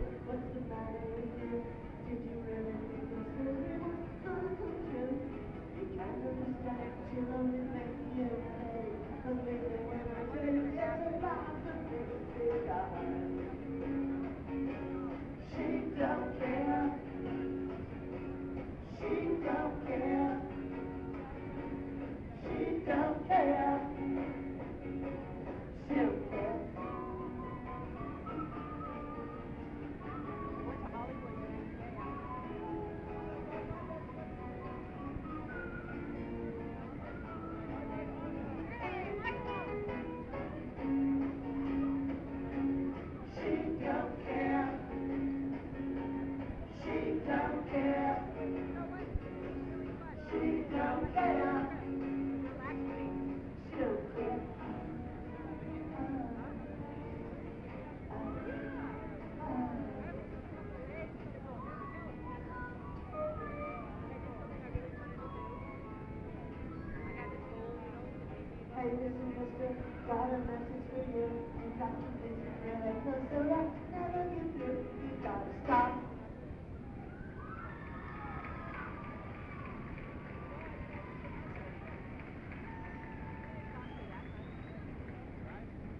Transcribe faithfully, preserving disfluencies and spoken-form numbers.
What's the matter with you? Did you really think this was gonna come true? You can't understand, she'll only make you pay. Cause lately when I tell you there's a lot of things behind. She don't care. She don't care. She don't care. She don't care. Hey, listen, mister, got a message for you. You got your business, really close, so right, never get through. You gotta stop.